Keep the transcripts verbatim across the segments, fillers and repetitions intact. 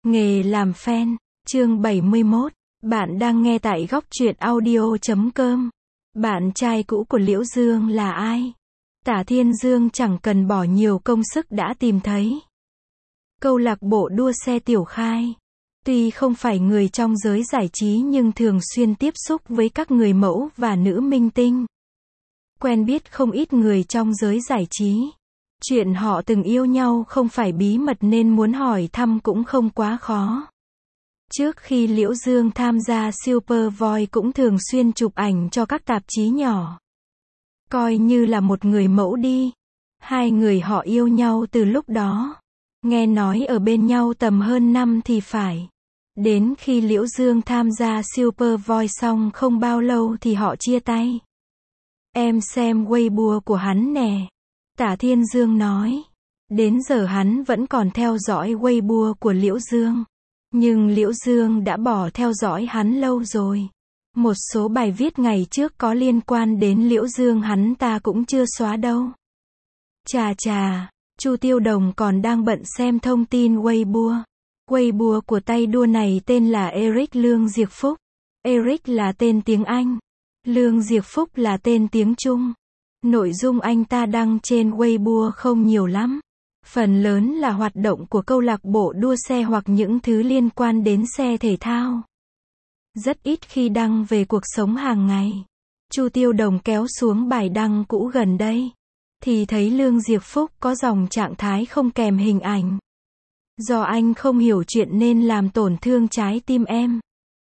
Nghề làm fan, chương bảy mươi mốt. Bạn đang nghe tại góc truyện audio chấm com. Bạn trai cũ của Liễu Dương là ai? Tả Thiên Dương chẳng cần bỏ nhiều công sức đã tìm thấy. Câu lạc bộ đua xe Tiểu Khai. Tuy không phải người trong giới giải trí nhưng thường xuyên tiếp xúc với các người mẫu và nữ minh tinh. Quen biết không ít người trong giới giải trí. Chuyện họ từng yêu nhau không phải bí mật nên muốn hỏi thăm cũng không quá khó. Trước khi Liễu Dương tham gia Super Voice cũng thường xuyên chụp ảnh cho các tạp chí nhỏ. Coi như là một người mẫu đi. Hai người họ yêu nhau từ lúc đó. Nghe nói ở bên nhau tầm hơn năm thì phải. Đến khi Liễu Dương tham gia Super Voice xong không bao lâu thì họ chia tay. Em xem Weibo của hắn nè. Tả Thiên Dương nói. Đến giờ hắn vẫn còn theo dõi Weibo của Liễu Dương. Nhưng Liễu Dương đã bỏ theo dõi hắn lâu rồi. Một số bài viết ngày trước có liên quan đến Liễu Dương hắn ta cũng chưa xóa đâu. Chà chà, Chu Tiêu Đồng còn đang bận xem thông tin Weibo. Weibo của tay đua này tên là Eric Lương Diệp Phúc. Eric là tên tiếng Anh. Lương Diệp Phúc là tên tiếng Trung. Nội dung anh ta đăng trên Weibo không nhiều lắm. Phần lớn là hoạt động của câu lạc bộ đua xe hoặc những thứ liên quan đến xe thể thao. Rất ít khi đăng về cuộc sống hàng ngày. Chu Tiêu Đồng kéo xuống bài đăng cũ gần đây. Thì thấy Lương Diệp Phúc có dòng trạng thái không kèm hình ảnh. Do anh không hiểu chuyện nên làm tổn thương trái tim em.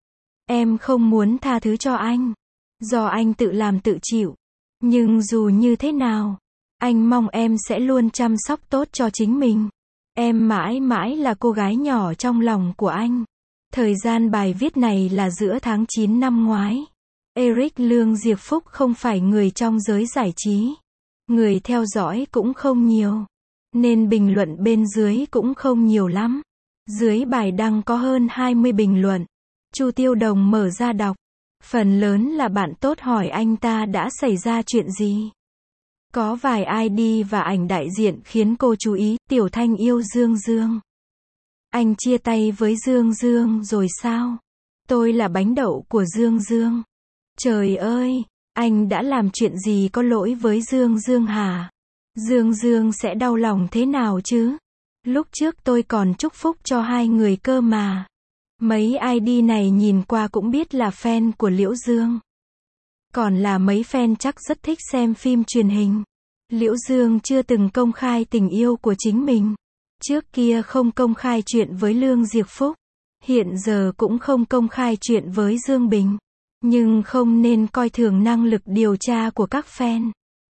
Em không muốn tha thứ cho anh. Do anh tự làm tự chịu. Nhưng dù như thế nào, anh mong em sẽ luôn chăm sóc tốt cho chính mình. Em mãi mãi là cô gái nhỏ trong lòng của anh. Thời gian bài viết này là giữa tháng chín năm ngoái. Eric Lương Diệp Phúc không phải người trong giới giải trí. Người theo dõi cũng không nhiều. Nên bình luận bên dưới cũng không nhiều lắm. Dưới bài đăng có hơn hai mươi bình luận. Chu Tiêu Đồng mở ra đọc. Phần lớn là bạn tốt hỏi anh ta đã xảy ra chuyện gì. Có vài i đê và ảnh đại diện khiến cô chú ý. Tiểu Thanh yêu Dương Dương. Anh chia tay với Dương Dương rồi sao? Tôi là bánh đậu của Dương Dương. Trời ơi, anh đã làm chuyện gì có lỗi với Dương Dương hả? Dương Dương sẽ đau lòng thế nào chứ? Lúc trước tôi còn chúc phúc cho hai người cơ mà. Mấy i đê này nhìn qua cũng biết là fan của Liễu Dương. Còn là mấy fan chắc rất thích xem phim truyền hình. Liễu Dương chưa từng công khai tình yêu của chính mình. Trước kia không công khai chuyện với Lương Diệp Phúc. Hiện giờ cũng không công khai chuyện với Dương Bình. Nhưng không nên coi thường năng lực điều tra của các fan.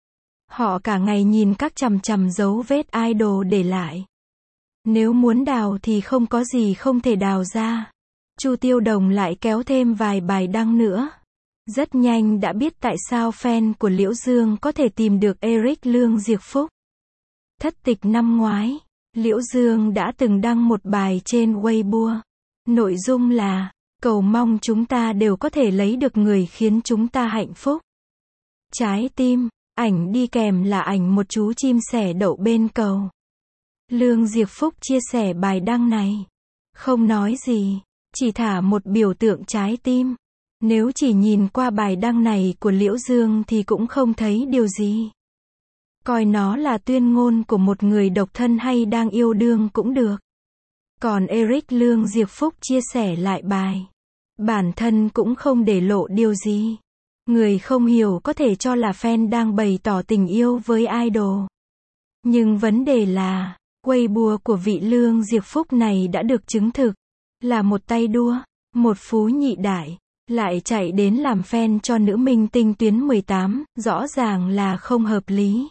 Họ cả ngày nhìn các chằm chằm dấu vết idol để lại. Nếu muốn đào thì không có gì không thể đào ra. Chu Tiêu Đồng lại kéo thêm vài bài đăng nữa. Rất nhanh đã biết tại sao fan của Liễu Dương có thể tìm được Eric Lương Diệp Phúc. Thất tịch năm ngoái, Liễu Dương đã từng đăng một bài trên Weibo. Nội dung là, cầu mong chúng ta đều có thể lấy được người khiến chúng ta hạnh phúc. Trái tim, ảnh đi kèm là ảnh một chú chim sẻ đậu bên cầu. Lương Diệp Phúc chia sẻ bài đăng này. Không nói gì, chỉ thả một biểu tượng trái tim. Nếu chỉ nhìn qua bài đăng này của Liễu Dương thì cũng không thấy điều gì. Coi nó là tuyên ngôn của một người độc thân hay đang yêu đương cũng được. Còn Eric Lương Diệp Phúc chia sẻ lại bài. Bản thân cũng không để lộ điều gì. Người không hiểu có thể cho là fan đang bày tỏ tình yêu với idol. Nhưng vấn đề là, Weibo của vị Lương Diệp Phúc này đã được chứng thực. Là một tay đua, một phú nhị đại. Lại chạy đến làm fan cho nữ minh tinh tuyến mười tám, rõ ràng là không hợp lý.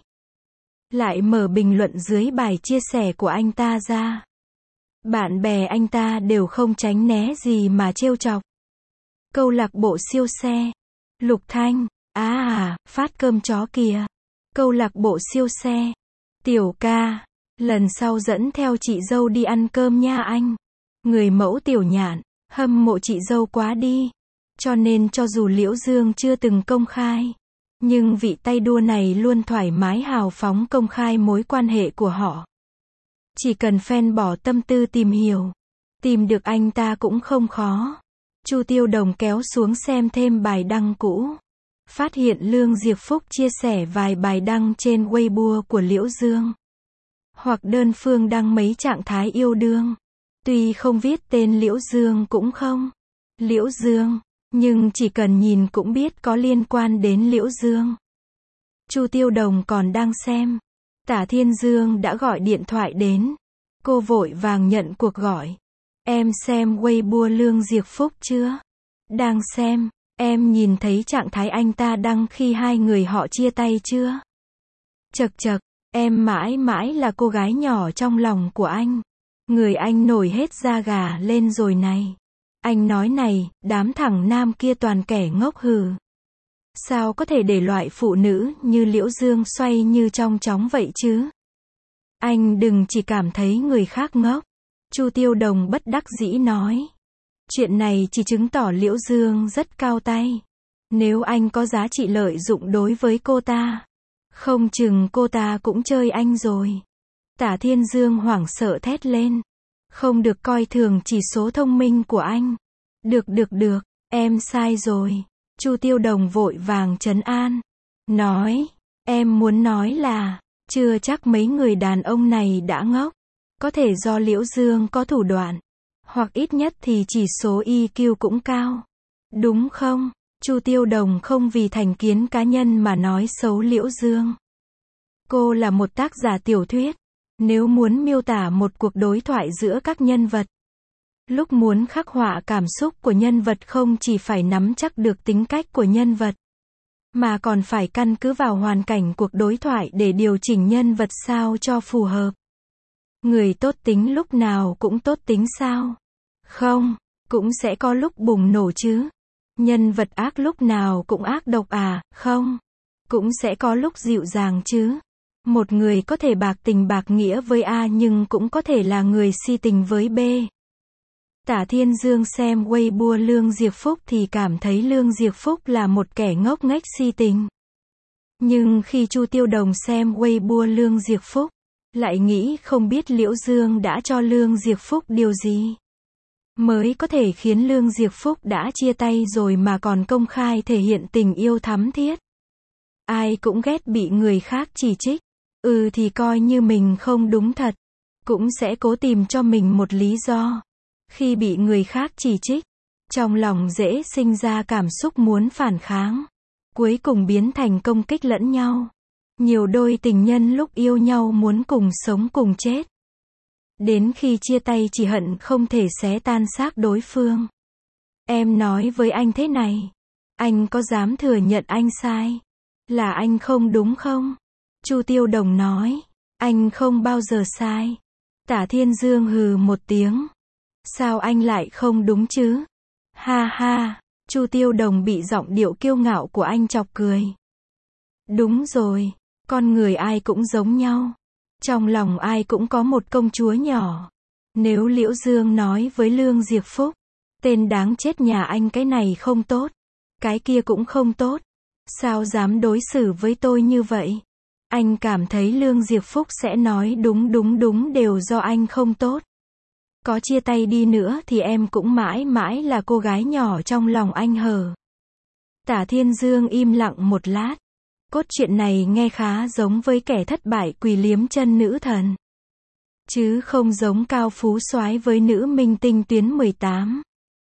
Lại mở bình luận dưới bài chia sẻ của anh ta ra. Bạn bè anh ta đều không tránh né gì mà trêu chọc. Câu lạc bộ siêu xe. Lục Thanh, á à, phát cơm chó kìa. Câu lạc bộ siêu xe. Tiểu ca, lần sau dẫn theo chị dâu đi ăn cơm nha anh. Người mẫu Tiểu Nhạn, hâm mộ chị dâu quá đi. Cho nên cho dù Liễu Dương chưa từng công khai, nhưng vị tay đua này luôn thoải mái hào phóng công khai mối quan hệ của họ. Chỉ cần fan bỏ tâm tư tìm hiểu, Tìm được anh ta cũng không khó. Chu Tiêu Đồng kéo xuống xem thêm bài đăng cũ. Phát hiện Lương Diệp Phúc chia sẻ vài bài đăng trên Weibo của Liễu Dương. Hoặc đơn phương đăng mấy trạng thái yêu đương. Tuy không viết tên Liễu Dương cũng không. Liễu Dương, nhưng chỉ cần nhìn cũng biết có liên quan đến Liễu Dương. Chu Tiêu Đồng còn đang xem. Tả Thiên Dương đã gọi điện thoại đến. Cô vội vàng nhận cuộc gọi. Em xem Weibo Lương Diệp Phúc chưa? Đang xem. Em nhìn thấy trạng thái anh ta đăng khi hai người họ chia tay chưa? Chật chật, em mãi mãi là cô gái nhỏ trong lòng của anh. Người anh nổi hết da gà lên rồi này. Anh nói này, đám thằng nam kia toàn kẻ ngốc hừ. Sao có thể để loại phụ nữ như Liễu Dương xoay như trong chóng vậy chứ? Anh đừng chỉ cảm thấy người khác ngốc. Chu Tiêu Đồng bất đắc dĩ nói. Chuyện này chỉ chứng tỏ Liễu Dương rất cao tay. Nếu anh có giá trị lợi dụng đối với cô ta, không chừng cô ta cũng chơi anh rồi. Tả Thiên Dương hoảng sợ thét lên. Không được coi thường chỉ số thông minh của anh. Được được được, em sai rồi. Chu Tiêu Đồng vội vàng trấn an. Nói, em muốn nói là, chưa chắc mấy người đàn ông này đã ngốc. Có thể do Liễu Dương có thủ đoạn. Hoặc ít nhất thì chỉ số i kiu cũng cao. Đúng không? Chu Tiêu Đồng không vì thành kiến cá nhân mà nói xấu Liễu Dương. Cô là một tác giả tiểu thuyết. Nếu muốn miêu tả một cuộc đối thoại giữa các nhân vật, lúc muốn khắc họa cảm xúc của nhân vật không chỉ phải nắm chắc được tính cách của nhân vật, mà còn phải căn cứ vào hoàn cảnh cuộc đối thoại để điều chỉnh nhân vật sao cho phù hợp. Người tốt tính lúc nào cũng tốt tính sao? Không, cũng sẽ có lúc bùng nổ chứ. Nhân vật ác lúc nào cũng ác độc à? Không, cũng sẽ có lúc dịu dàng chứ. Một người có thể bạc tình bạc nghĩa với A nhưng cũng có thể là người si tình với B. Tả Thiên Dương xem Weibo Lương Diệp Phúc thì cảm thấy Lương Diệp Phúc là một kẻ ngốc nghếch si tình. Nhưng khi Chu Tiêu Đồng xem Weibo Lương Diệp Phúc, lại nghĩ không biết Liễu Dương đã cho Lương Diệp Phúc điều gì mới có thể khiến Lương Diệp Phúc đã chia tay rồi mà còn công khai thể hiện tình yêu thắm thiết. Ai cũng ghét bị người khác chỉ trích. Ừ thì coi như mình không đúng thật. Cũng sẽ cố tìm cho mình một lý do. Khi bị người khác chỉ trích, trong lòng dễ sinh ra cảm xúc muốn phản kháng. Cuối cùng biến thành công kích lẫn nhau. Nhiều đôi tình nhân lúc yêu nhau muốn cùng sống cùng chết. Đến khi chia tay chỉ hận không thể xé tan xác đối phương. Em nói với anh thế này. Anh có dám thừa nhận anh sai? Là anh không đúng không? Chu Tiêu Đồng nói. Anh không bao giờ sai. Tả Thiên Dương hừ một tiếng. Sao anh lại không đúng chứ? Ha ha. Chu Tiêu Đồng bị giọng điệu kiêu ngạo của anh chọc cười. Đúng rồi. Con người ai cũng giống nhau. Trong lòng ai cũng có một công chúa nhỏ. Nếu Liễu Dương nói với Lương Diệp Phúc, tên đáng chết nhà anh cái này không tốt, cái kia cũng không tốt, sao dám đối xử với tôi như vậy? Anh cảm thấy Lương Diệp Phúc sẽ nói đúng đúng đúng đều do anh không tốt. Có chia tay đi nữa thì em cũng mãi mãi là cô gái nhỏ trong lòng anh hờ. Tả Thiên Dương im lặng một lát. Cốt truyện này nghe khá giống với kẻ thất bại quỳ liếm chân nữ thần. Chứ không giống cao phú soái với nữ minh tinh tuyến mười tám.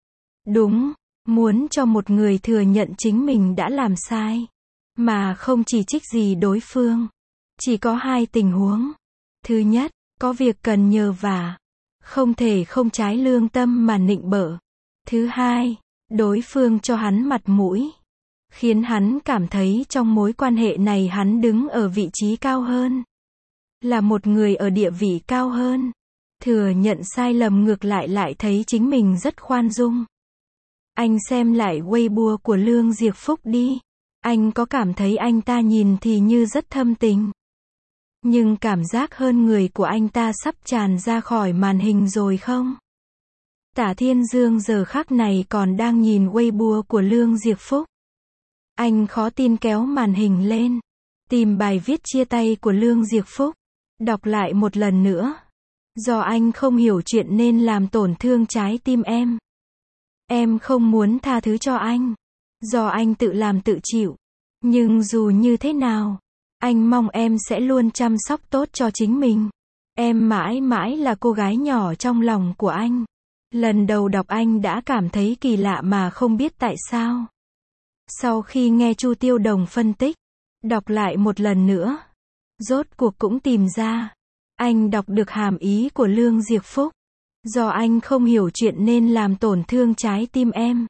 Đúng, muốn cho một người thừa nhận chính mình đã làm sai, mà không chỉ trích gì đối phương. Chỉ có hai tình huống. Thứ nhất, có việc cần nhờ vả. Không thể không trái lương tâm mà nịnh bợ. Thứ hai, đối phương cho hắn mặt mũi. Khiến hắn cảm thấy trong mối quan hệ này hắn đứng ở vị trí cao hơn. Là một người ở địa vị cao hơn. Thừa nhận sai lầm ngược lại lại thấy chính mình rất khoan dung. Anh xem lại Weibo của Lương Diệp Phúc đi. Anh có cảm thấy anh ta nhìn thì như rất thâm tình. Nhưng cảm giác hơn người của anh ta sắp tràn ra khỏi màn hình rồi không? Tả Thiên Dương giờ khắc này còn đang nhìn Weibo của Lương Diệp Phúc. Anh khó tin kéo màn hình lên. Tìm bài viết chia tay của Lương Diệp Phúc. Đọc lại một lần nữa. Do anh không hiểu chuyện nên làm tổn thương trái tim em. Em không muốn tha thứ cho anh. Do anh tự làm tự chịu. Nhưng dù như thế nào, anh mong em sẽ luôn chăm sóc tốt cho chính mình. Em mãi mãi là cô gái nhỏ trong lòng của anh. Lần đầu đọc anh đã cảm thấy kỳ lạ mà không biết tại sao. Sau khi nghe Chu Tiêu Đồng phân tích, đọc lại một lần nữa, rốt cuộc cũng tìm ra. Anh đọc được hàm ý của Lương Diệp Phúc. Do anh không hiểu chuyện nên làm tổn thương trái tim em.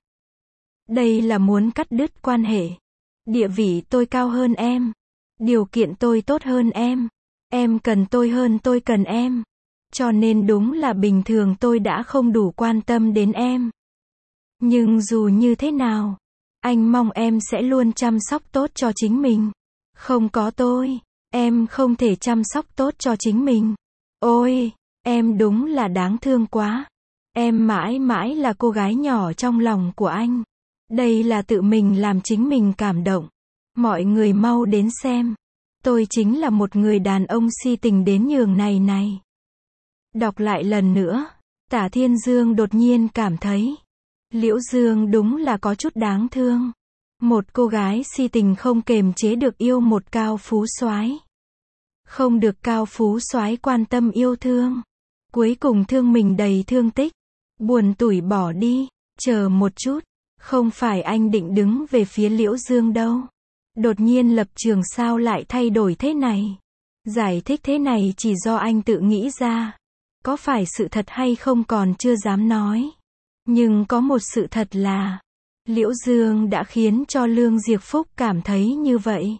Đây là muốn cắt đứt quan hệ. Địa vị tôi cao hơn em. Điều kiện tôi tốt hơn em. Em cần tôi hơn tôi cần em. Cho nên đúng là bình thường tôi đã không đủ quan tâm đến em. Nhưng dù như thế nào, anh mong em sẽ luôn chăm sóc tốt cho chính mình. Không có tôi, em không thể chăm sóc tốt cho chính mình. Ôi, em đúng là đáng thương quá. Em mãi mãi là cô gái nhỏ trong lòng của anh. Đây là tự mình làm chính mình cảm động. Mọi người mau đến xem. Tôi chính là một người đàn ông si tình đến nhường này này. Đọc lại lần nữa, Tả Thiên Dương đột nhiên cảm thấy Liễu Dương đúng là có chút đáng thương. Một cô gái si tình không kềm chế được yêu một cao phú soái. Không được cao phú soái quan tâm yêu thương. Cuối cùng thương mình đầy thương tích. Buồn tủi bỏ đi. Chờ một chút. Không phải anh định đứng về phía Liễu Dương đâu. Đột nhiên lập trường sao lại thay đổi thế này? Giải thích thế này chỉ do anh tự nghĩ ra. Có phải sự thật hay không còn chưa dám nói. Nhưng có một sự thật là Liễu Dương đã khiến cho Lương Diệp Phúc cảm thấy như vậy.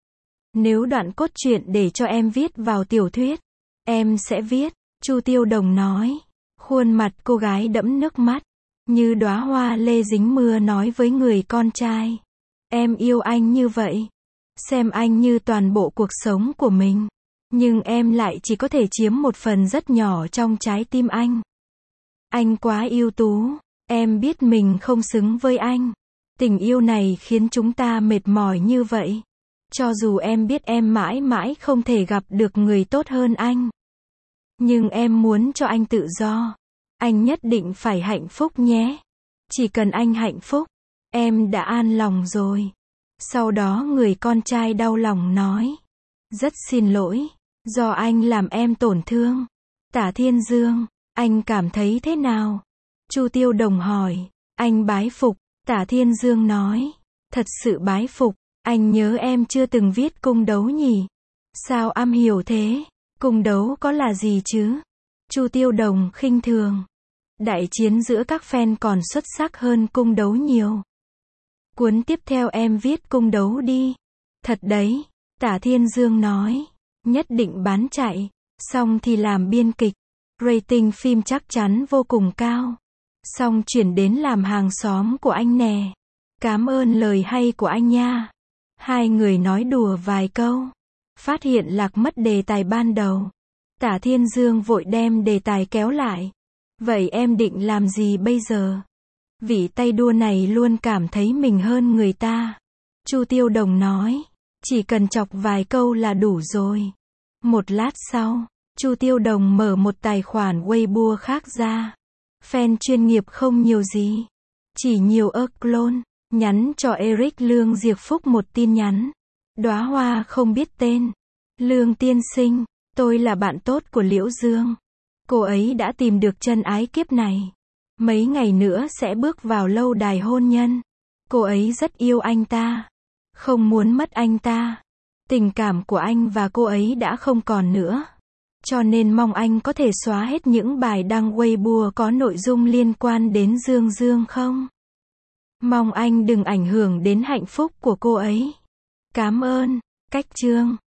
Nếu đoạn cốt truyện để cho em viết vào tiểu thuyết, em sẽ viết, Chu Tiêu Đồng nói. Khuôn mặt cô gái đẫm nước mắt, như đóa hoa lê dính mưa nói với người con trai. Em yêu anh như vậy. Xem anh như toàn bộ cuộc sống của mình. Nhưng em lại chỉ có thể chiếm một phần rất nhỏ trong trái tim anh. Anh quá ưu tú. Em biết mình không xứng với anh. Tình yêu này khiến chúng ta mệt mỏi như vậy. Cho dù em biết em mãi mãi không thể gặp được người tốt hơn anh. Nhưng em muốn cho anh tự do. Anh nhất định phải hạnh phúc nhé. Chỉ cần anh hạnh phúc, em đã an lòng rồi. Sau đó người con trai đau lòng nói. Rất xin lỗi. Do anh làm em tổn thương. Tả Thiên Dương, anh cảm thấy thế nào? Chu Tiêu Đồng hỏi. Anh bái phục. Tả Thiên Dương nói. Thật sự bái phục. Anh nhớ em chưa từng viết cung đấu nhỉ? Sao am hiểu thế? Cung đấu có là gì chứ? Chu Tiêu Đồng khinh thường. Đại chiến giữa các fan còn xuất sắc hơn cung đấu nhiều. Cuốn tiếp theo em viết cung đấu đi. Thật đấy. Tả Thiên Dương nói. Nhất định bán chạy. Xong thì làm biên kịch. Rating phim chắc chắn vô cùng cao. Xong chuyển đến làm hàng xóm của anh nè. Cảm ơn lời hay của anh nha. Hai người nói đùa vài câu. Phát hiện lạc mất đề tài ban đầu. Tả Thiên Dương vội đem đề tài kéo lại. Vậy em định làm gì bây giờ? Vị tay đua này luôn cảm thấy mình hơn người ta. Chu Tiêu Đồng nói. Chỉ cần chọc vài câu là đủ rồi. Một lát sau, Chu Tiêu Đồng mở một tài khoản Weibo khác ra. Fan chuyên nghiệp không nhiều gì. Chỉ nhiều ơ clone. Nhắn cho Eric Lương Diệp Phúc một tin nhắn. Đóa hoa không biết tên. Lương tiên sinh, tôi là bạn tốt của Liễu Dương. Cô ấy đã tìm được chân ái kiếp này. Mấy ngày nữa sẽ bước vào lâu đài hôn nhân. Cô ấy rất yêu anh ta. Không muốn mất anh ta. Tình cảm của anh và cô ấy đã không còn nữa. Cho nên mong anh có thể xóa hết những bài đăng Weibo có nội dung liên quan đến Dương Dương không? Mong anh đừng ảnh hưởng đến hạnh phúc của cô ấy. Cảm ơn. Cách chương